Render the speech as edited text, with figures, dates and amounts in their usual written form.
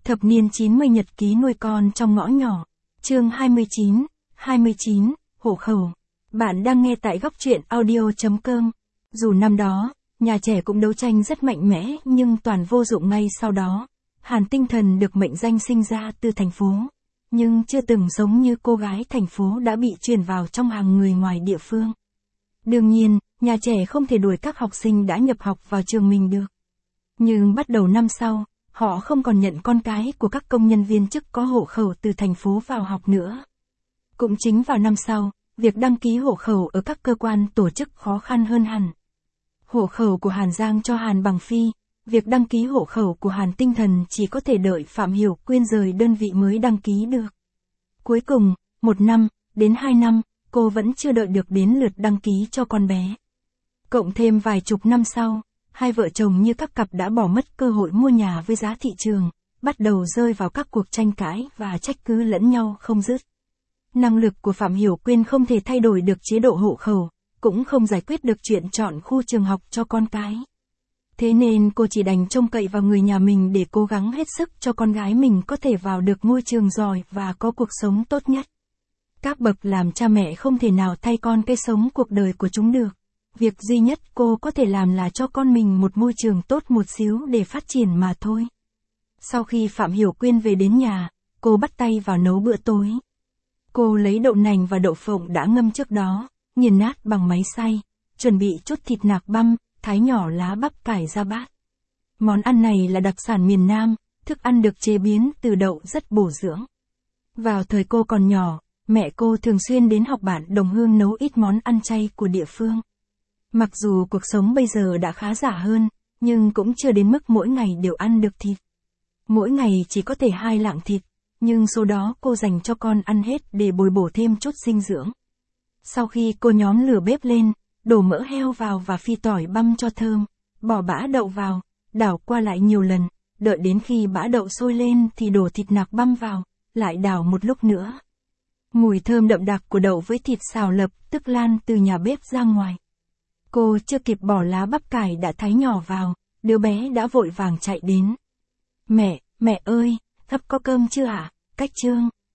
Thập niên 90 nhật ký nuôi con trong ngõ nhỏ. Chương 29, hộ khẩu. Bạn đang nghe tại góc truyện audio.com. Dù năm đó, nhà trẻ cũng đấu tranh rất mạnh mẽ nhưng toàn vô dụng. Ngay sau đó, Hàn Tinh Thần được mệnh danh sinh ra từ thành phố, nhưng chưa từng giống như cô gái thành phố đã bị truyền vào trong hàng người ngoài địa phương. Đương nhiên, nhà trẻ không thể đuổi các học sinh đã nhập học vào trường mình được. Nhưng bắt đầu năm sau, họ không còn nhận con cái của các công nhân viên chức có hộ khẩu từ thành phố vào học nữa. Cũng chính vào năm sau, việc đăng ký hộ khẩu ở các cơ quan tổ chức khó khăn hơn hẳn. Hộ khẩu của Hàn Giang cho Hàn Bằng Phi, việc đăng ký hộ khẩu của Hàn Tinh Thần chỉ có thể đợi Phạm Hiểu Quyên rời đơn vị mới đăng ký được. Cuối cùng, 1 năm, đến 2 năm, cô vẫn chưa đợi được đến lượt đăng ký cho con bé. Cộng thêm vài chục năm sau, hai vợ chồng như các cặp đã bỏ mất cơ hội mua nhà với giá thị trường, bắt đầu rơi vào các cuộc tranh cãi và trách cứ lẫn nhau không dứt. Năng lực của Phạm Hiểu Quyên không thể thay đổi được chế độ hộ khẩu, cũng không giải quyết được chuyện chọn khu trường học cho con cái. Thế nên cô chỉ đành trông cậy vào người nhà mình để cố gắng hết sức cho con gái mình có thể vào được ngôi trường giỏi và có cuộc sống tốt nhất. Các bậc làm cha mẹ không thể nào thay con cái sống cuộc đời của chúng được. Việc duy nhất cô có thể làm là cho con mình một môi trường tốt một xíu để phát triển mà thôi. Sau khi Phạm Hiểu Quyên về đến nhà, cô bắt tay vào nấu bữa tối. Cô lấy đậu nành và đậu phộng đã ngâm trước đó, nghiền nát bằng máy xay, chuẩn bị chút thịt nạc băm, thái nhỏ lá bắp cải ra bát. Món ăn này là đặc sản miền Nam, thức ăn được chế biến từ đậu rất bổ dưỡng. Vào thời cô còn nhỏ, mẹ cô thường xuyên đến học bản đồng hương nấu ít món ăn chay của địa phương. Mặc dù cuộc sống bây giờ đã khá giả hơn, nhưng cũng chưa đến mức mỗi ngày đều ăn được thịt. Mỗi ngày chỉ có thể 2 lạng thịt, nhưng số đó cô dành cho con ăn hết để bồi bổ thêm chút dinh dưỡng. Sau khi cô nhóm lửa bếp lên, đổ mỡ heo vào và phi tỏi băm cho thơm, bỏ bã đậu vào, đảo qua lại nhiều lần, đợi đến khi bã đậu sôi lên thì đổ thịt nạc băm vào, lại đảo một lúc nữa. Mùi thơm đậm đặc của đậu với thịt xào lập tức lan từ nhà bếp ra ngoài. Cô chưa kịp bỏ lá bắp cải đã thái nhỏ vào, đứa bé đã vội vàng chạy đến. Mẹ ơi, thắp có cơm chưa ạ? Cách Trương,